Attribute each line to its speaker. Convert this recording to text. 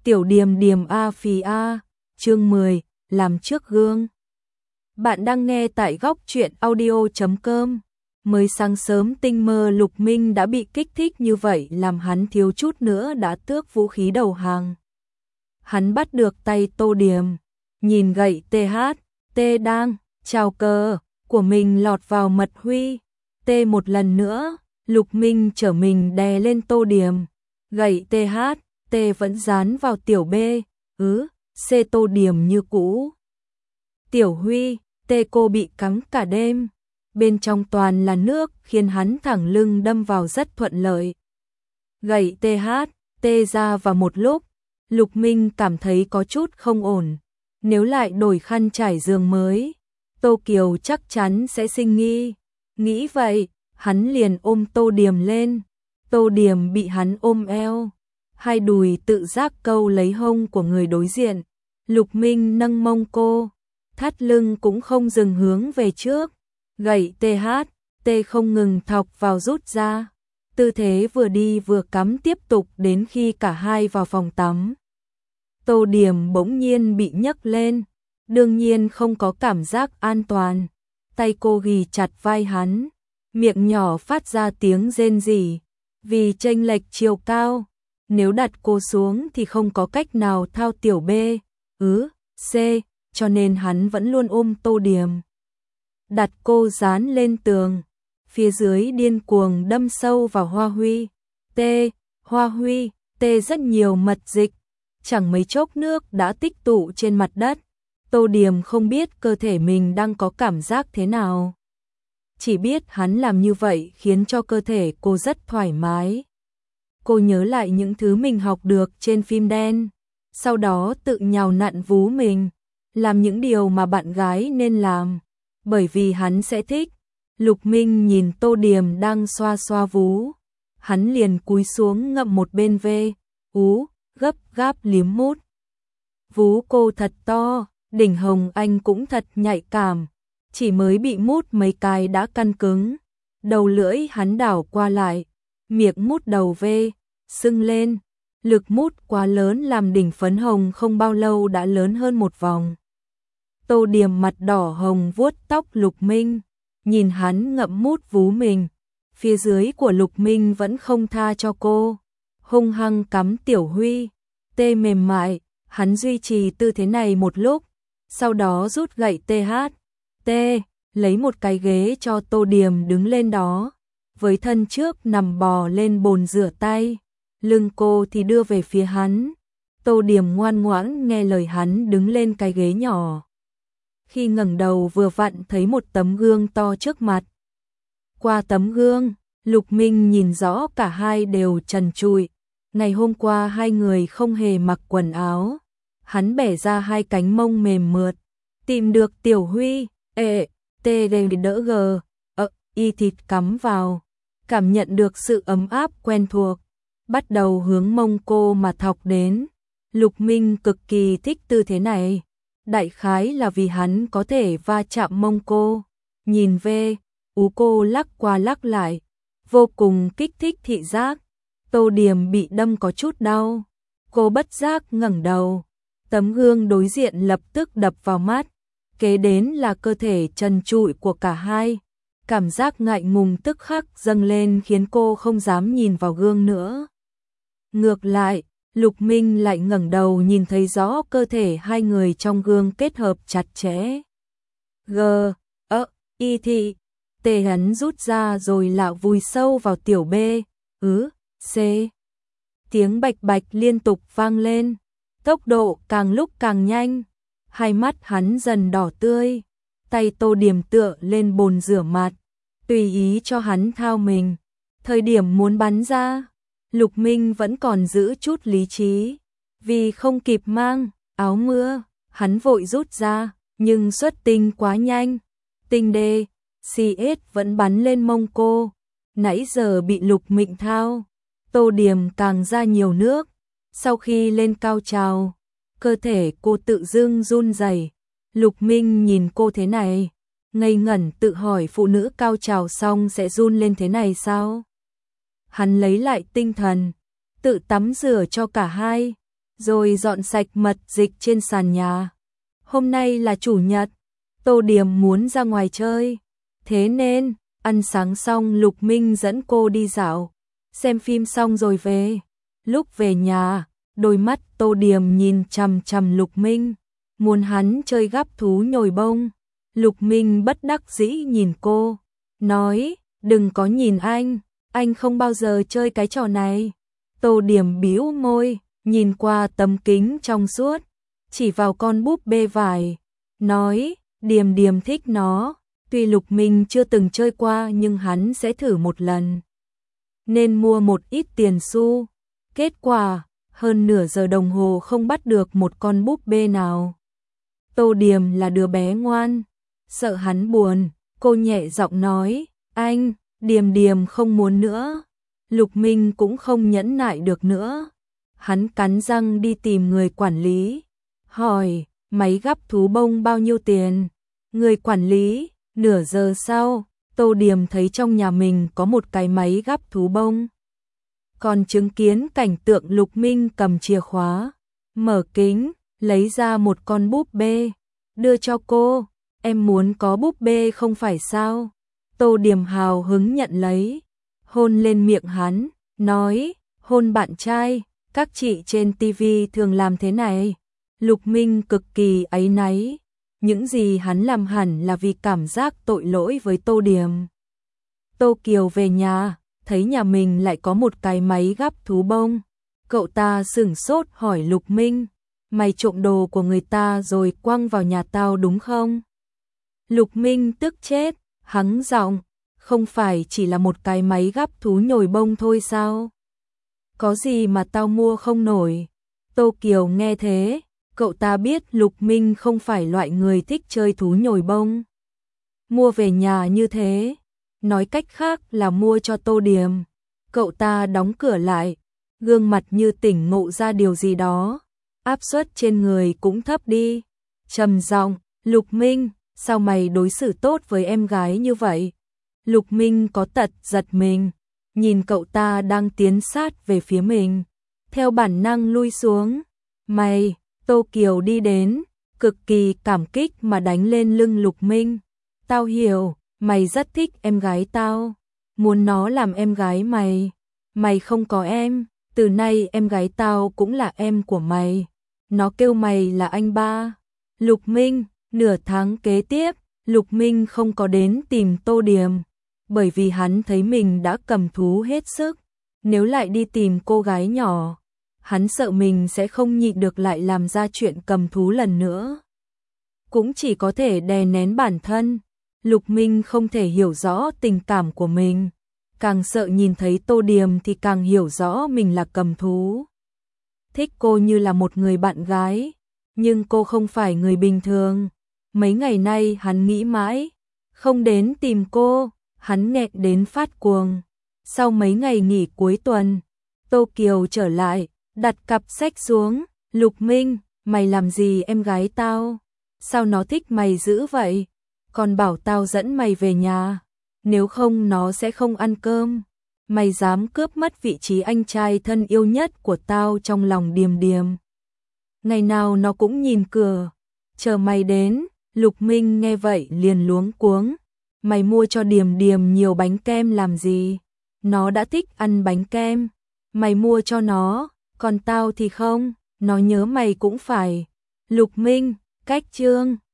Speaker 1: Tiểu Điềm Điềm A Phì A, chương 10, làm trước gương. Bạn đang nghe tại góc truyện audio.com. Mới sáng sớm tinh mơ Lục Minh đã bị kích thích như vậy làm hắn thiếu chút nữa đã tước vũ khí đầu hàng. Hắn bắt được tay Tô Điềm, nhìn gậy THT đang chào cờ của mình lọt vào mật huy. Một lần nữa, Lục Minh trở mình đè lên Tô Điềm, gậy THT vẫn dán vào tiểu B, C Tô Điềm như cũ. Tiểu Huy, cô bị cắm cả đêm, bên trong toàn là nước khiến hắn thẳng lưng đâm vào rất thuận lợi. Gậy THT ra vào một lúc, Lục Minh cảm thấy có chút không ổn, nếu lại đổi khăn trải giường mới, Tô Kiều chắc chắn sẽ sinh nghi. Nghĩ vậy, hắn liền ôm Tô Điềm lên, Tô Điềm bị hắn ôm eo, hai đùi tự giác câu lấy hông của người đối diện. Lục Minh nâng mông cô, thắt lưng cũng không dừng hướng về trước, gậy THT không ngừng thọc vào rút ra. Tư thế vừa đi vừa cắm tiếp tục đến khi cả hai vào phòng tắm. Tô Điềm bỗng nhiên bị nhấc lên, đương nhiên không có cảm giác an toàn. Tay cô ghì chặt vai hắn, miệng nhỏ phát ra tiếng rên rỉ, vì chênh lệch chiều cao, nếu đặt cô xuống thì không có cách nào thao tiểu B, C, cho nên hắn vẫn luôn ôm Tô Điềm. Đặt cô dán lên tường, phía dưới điên cuồng đâm sâu vào Hoa Huy. Hoa Huy, rất nhiều mật dịch, chẳng mấy chốc nước đã tích tụ trên mặt đất. Tô Điềm không biết cơ thể mình đang có cảm giác thế nào, chỉ biết hắn làm như vậy khiến cho cơ thể cô rất thoải mái. Cô nhớ lại những thứ mình học được trên phim đen, sau đó tự nhào nặn vú mình, làm những điều mà bạn gái nên làm, bởi vì hắn sẽ thích. Lục Minh nhìn Tô Điềm đang xoa xoa vú, hắn liền cúi xuống ngậm một bên gấp gáp liếm mút. Vú cô thật to, đỉnh hồng anh cũng thật nhạy cảm, chỉ mới bị mút mấy cái đã căn cứng. Đầu lưỡi hắn đảo qua lại, miệng mút đầu V, sưng lên, lực mút quá lớn làm đỉnh phấn hồng không bao lâu đã lớn hơn một vòng. Tô Điềm mặt đỏ hồng vuốt tóc Lục Minh, nhìn hắn ngậm mút vú mình, phía dưới của Lục Minh vẫn không tha cho cô, hung hăng cắm Tiểu Huy, mềm mại. Hắn duy trì tư thế này một lúc, sau đó rút gậy THT, lấy một cái ghế cho Tô Điềm đứng lên đó, với thân trước nằm bò lên bồn rửa tay, lưng cô thì đưa về phía hắn. Tô Điềm ngoan ngoãn nghe lời hắn đứng lên cái ghế nhỏ. Khi ngẩng đầu vừa vặn thấy một tấm gương to trước mặt. Qua tấm gương, Lục Minh nhìn rõ cả hai đều trần trụi. Ngày hôm qua hai người không hề mặc quần áo. Hắn bẻ ra hai cánh mông mềm mượt, tìm được Tiểu Huy, để đỡ y thịt cắm vào, cảm nhận được sự ấm áp quen thuộc, bắt đầu hướng mông cô mà thọc đến. Lục Minh cực kỳ thích tư thế này, đại khái là vì hắn có thể va chạm mông cô, nhìn cô lắc qua lắc lại, vô cùng kích thích thị giác. Tô Điềm bị đâm có chút đau, cô bất giác ngẩng đầu, tấm gương đối diện lập tức đập vào mắt, kế đến là cơ thể trần trụi của cả hai. Cảm giác ngại ngùng tức khắc dâng lên khiến cô không dám nhìn vào gương nữa. Ngược lại, Lục Minh lại ngẩng đầu nhìn thấy rõ cơ thể hai người trong gương kết hợp chặt chẽ. Hắn rút ra rồi lạo vùi sâu vào Tiểu B, C. Tiếng bạch bạch liên tục vang lên, tốc độ càng lúc càng nhanh, hai mắt hắn dần đỏ tươi, tay Tô Điềm tựa lên bồn rửa mặt, tùy ý cho hắn thao mình. Thời điểm muốn bắn ra, Lục Minh vẫn còn giữ chút lý trí, vì không kịp mang áo mưa, hắn vội rút ra, nhưng xuất tinh quá nhanh, tinh CS vẫn bắn lên mông cô, nãy giờ bị Lục Minh thao. Tô Điềm càng ra nhiều nước, sau khi lên cao trào, cơ thể cô tự dưng run rẩy. Lục Minh nhìn cô thế này, ngây ngẩn tự hỏi phụ nữ cao trào xong sẽ run lên thế này sao? Hắn lấy lại tinh thần, tự tắm rửa cho cả hai, rồi dọn sạch mật dịch trên sàn nhà. Hôm nay là chủ nhật, Tô Điềm muốn ra ngoài chơi, thế nên ăn sáng xong Lục Minh dẫn cô đi dạo, xem phim xong rồi về. Lúc về nhà, đôi mắt Tô Điềm nhìn chằm chằm Lục Minh, muốn hắn chơi gắp thú nhồi bông. Lục Minh bất đắc dĩ nhìn cô, nói, đừng có nhìn anh không bao giờ chơi cái trò này. Tô Điềm bĩu môi, nhìn qua tấm kính trong suốt, chỉ vào con búp bê vải, nói, Điềm Điềm thích nó, tuy Lục Minh chưa từng chơi qua nhưng hắn sẽ thử một lần. Nên mua một ít tiền xu, kết quả, hơn nửa giờ đồng hồ không bắt được một con búp bê nào. Tô Điềm là đứa bé ngoan, sợ hắn buồn, cô nhẹ giọng nói, anh, Điềm Điềm không muốn nữa. Lục Minh cũng không nhẫn nại được nữa. Hắn cắn răng đi tìm người quản lý, hỏi, máy gắp thú bông bao nhiêu tiền? Người quản lý, nửa giờ sau, Tô Điềm thấy trong nhà mình có một cái máy gắp thú bông. Còn chứng kiến cảnh tượng Lục Minh cầm chìa khóa, mở kính, lấy ra một con búp bê, đưa cho cô, em muốn có búp bê không phải sao? Tô Điềm hào hứng nhận lấy, hôn lên miệng hắn, nói, hôn bạn trai, các chị trên TV thường làm thế này. Lục Minh cực kỳ áy náy, những gì hắn làm hẳn là vì cảm giác tội lỗi với Tô Điềm. Tô Kiều về nhà, thấy nhà mình lại có một cái máy gắp thú bông. Cậu ta sửng sốt hỏi Lục Minh, mày trộm đồ của người ta rồi quăng vào nhà tao đúng không? Lục Minh tức chết, hắng giọng, không phải chỉ là một cái máy gắp thú nhồi bông thôi sao? Có gì mà tao mua không nổi? Tô Kiều nghe thế, cậu ta biết Lục Minh không phải loại người thích chơi thú nhồi bông. Mua về nhà như thế, nói cách khác là mua cho Tô Điềm. Cậu ta đóng cửa lại, gương mặt như tỉnh ngộ ra điều gì đó, áp suất trên người cũng thấp đi. Trầm giọng, Lục Minh, sao mày đối xử tốt với em gái như vậy? Lục Minh có tật giật mình, nhìn cậu ta đang tiến sát về phía mình, theo bản năng lui xuống. Mày, Tô Kiều đi đến, cực kỳ cảm kích mà đánh lên lưng Lục Minh. Tao hiểu, mày rất thích em gái tao, muốn nó làm em gái mày. Mày không có em, từ nay em gái tao cũng là em của mày. Nó kêu mày là anh ba. Lục Minh, nửa tháng kế tiếp, Lục Minh không có đến tìm Tô Điềm, bởi vì hắn thấy mình đã cầm thú hết sức. Nếu lại đi tìm cô gái nhỏ, hắn sợ mình sẽ không nhịn được lại làm ra chuyện cầm thú lần nữa. Cũng chỉ có thể đè nén bản thân. Lục Minh không thể hiểu rõ tình cảm của mình, càng sợ nhìn thấy Tô Điềm thì càng hiểu rõ mình là cầm thú. Thích cô như là một người bạn gái, nhưng cô không phải người bình thường. Mấy ngày nay hắn nghĩ mãi, không đến tìm cô, hắn nghẹn đến phát cuồng. Sau mấy ngày nghỉ cuối tuần, Tô Kiều trở lại, đặt cặp sách xuống, Lục Minh, mày làm gì em gái tao? Sao nó thích mày dữ vậy? Còn bảo tao dẫn mày về nhà, nếu không nó sẽ không ăn cơm. Mày dám cướp mất vị trí anh trai thân yêu nhất của tao trong lòng Điềm Điềm. Ngày nào nó cũng nhìn cửa, chờ mày đến. Lục Minh nghe vậy liền luống cuống. Mày mua cho Điềm Điềm nhiều bánh kem làm gì? Nó đã thích ăn bánh kem. Mày mua cho nó, còn tao thì không, nó nhớ mày cũng phải. Lục Minh, cách chương.